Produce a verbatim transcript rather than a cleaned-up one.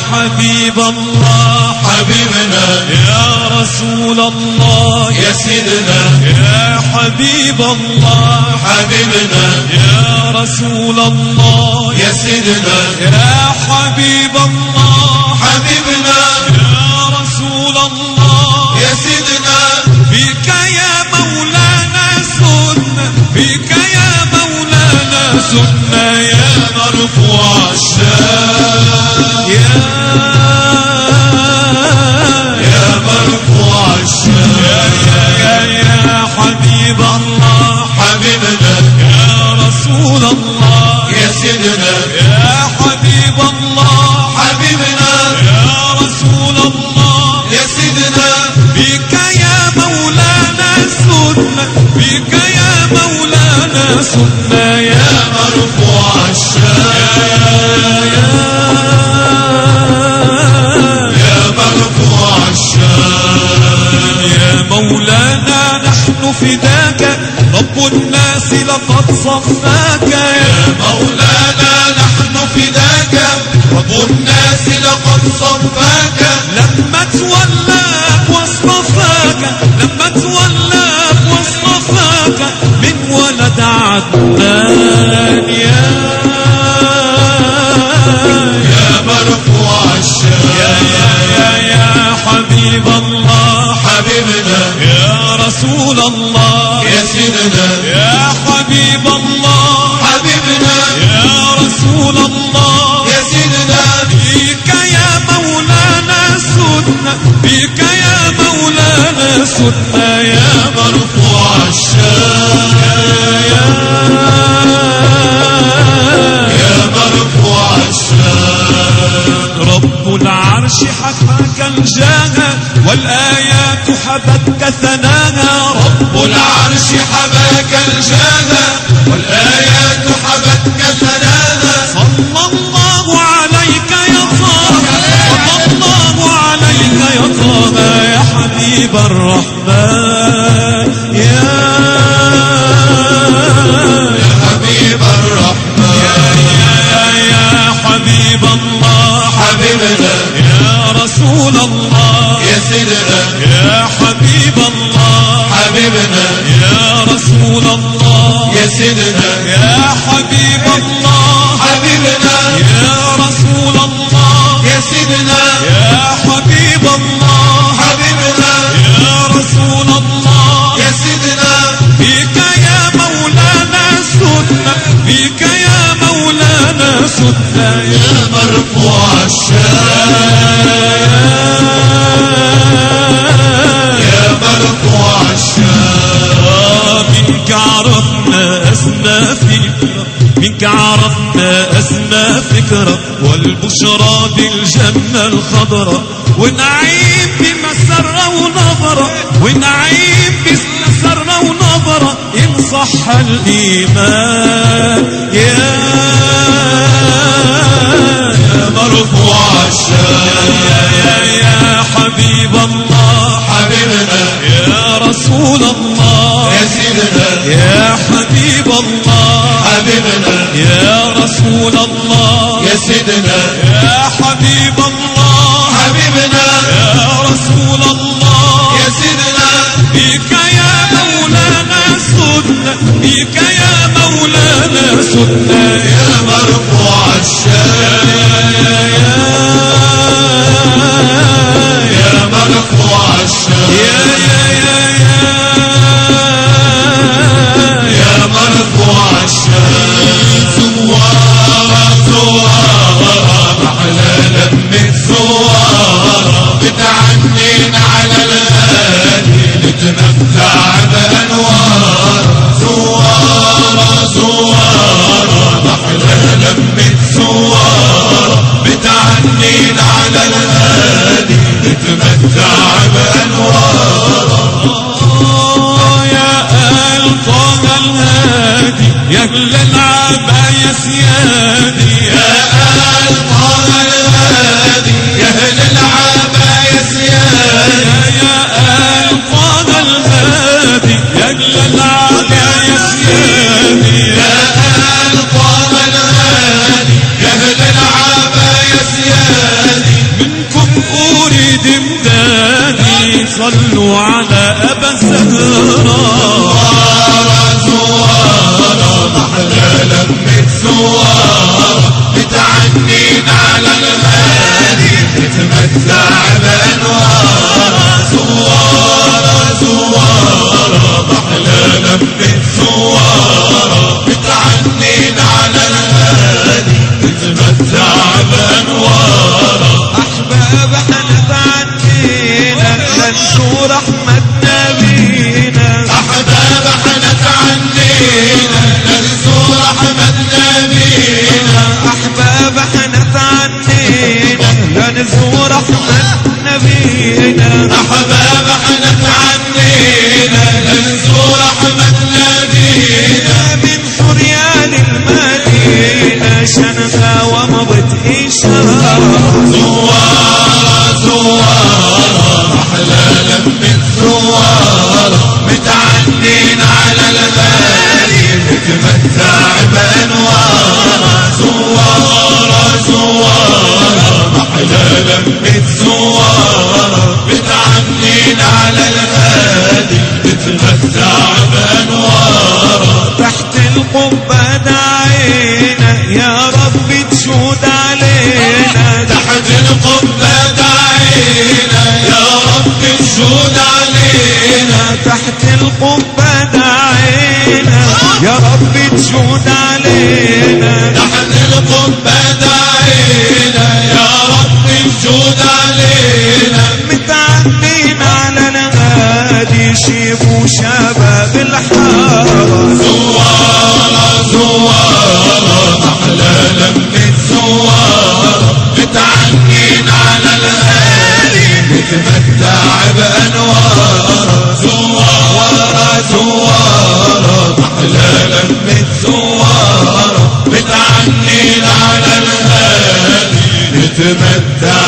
حبيب الله حبيبنا يا رسول الله يا سيدنا يا حبيب الله حبيبنا يا رسول الله يا سيدنا يا حبيب الله حبيبنا يا رسول الله يا سيدنا فيك يا مولانا سنة فيك يا مولانا سنة يا مرفوع الشان يا يا مرفوع الشان يا يا يا حبيب الله حبيبنا يا رسول الله يا سيدنا يا حبيب الله حبيبنا يا رسول الله يا سيدنا بك يا مولانا سنة بك يا مولانا سنة يا مرفوع الشان يا مرفوع الشان يا مولانا نحن فداك رب الناس لقد صفاك يا مولانا نحن فداك رب الناس لقد صفاك لما تولاك واصطفاك لما تولاك واصطفاك من ولد عدنان يا يا مرفوع الشان يا يا يا حبيب الله حبيبنا يا رسول الله يا سيدنا يا حبيب الله حبيبنا يا رسول الله يا سيدنا فيك يا مولانا سنة فيك يا مولانا سنة يا مرفوع الشان يا مرفوع الشان رب العرش حكاك الجاها والآيات حبتك ثناها رب العرش حباك الجاها والآيات حبتك ثناها صلى الله عليك يا طه صلى الله عليك يا طه يا حبيب الرحمن يا يا حبيب الرحمن يا يا حبيب الله حبيبنا يا رسول الله يا سيدنا يا حبيب الله حبيبنا يا رسول الله يا سيدنا يا حبيب الله حبيبنا يا رسول الله يا سيدنا يا حبيب الله حبيبنا يا رسول الله يا سيدنا فيك يا مولانا سنة فيك يا مولانا سنة يا مرفوع الشان يا مرفوع الشان منك عرفنا أسمى فكرة منك عرفنا أسمى فكرة والبشرى بالجنة الخضراء ونعيم بمسرة ونظرة ونعيم بمسرة ونظرة إن صح الإيمان يا يا مرفوع الشان يا يا حبيب الله حبيبنا يا رسول الله يا سيدنا يا حبيب الله حبيبنا يا رسول الله يا سيدنا يا حبيب الله حبيبنا يا رسول الله يا سيدنا بك يا مولانا سنة بك يا مولانا سنة يا مرفوع الشان يا مرفوع الشان يا يا يا يا مرفوع الشان زوارة زوارة محلى لمة زوارة بتعنين على الهادي نتمتع بأنوار زوارة زوارة محلى لمة زوارة بتعنين على الهادي نتمتع بأنوار يا آل طه الهادي يا أهل العباية سيادي يا آل طه الهادي يا أهل العباية سيادي يا آل طه الهادي يا أهل العباية سيادي يا آل طه الهادي يا أهل العباية سيادي صلوا على أبا الزهراء. زوارة محلى لمة زوارة متعنين على الغالي نتمتع بأنوارة. زوارة زوارة محلى لمة زوارة متعنين على الغالي نتمتع بأنوارة. أحباب حنت عنينا لنزور أحمد نبينا. أحباب حنت عنينا لنزور أحمد نبينا. أحباب حنت عنينا لنزور أحمد نبينا. أحباب حنت عنينا لنزور أحمد نبينا. من سريان المدينة شنقا ومضت إشارة. زوارة زوارة محلى لمة زوارة متعنين على الغالي نتمتع بأنوارة. زوارة زوارة محلى لمة زوارة متعنين على الغالي نتمتع بأنوارة. تحت القبة دعينا يا رب تشهد علينا. تحت القبة دعينا يا رب تشهد علينا. تحت القبة دعينا يا رب تشهد علينا. تحت القبة دعينا يا رب تشهد علينا. متعنين على الغادي شيبوا شباب الحارة. زوارة زوارة محلى لمة زوارة متعنين على الغالي نتمتع بأنوارة. زوارة زوارة محلى لمة زوارة متعنين على الغالي نتمتع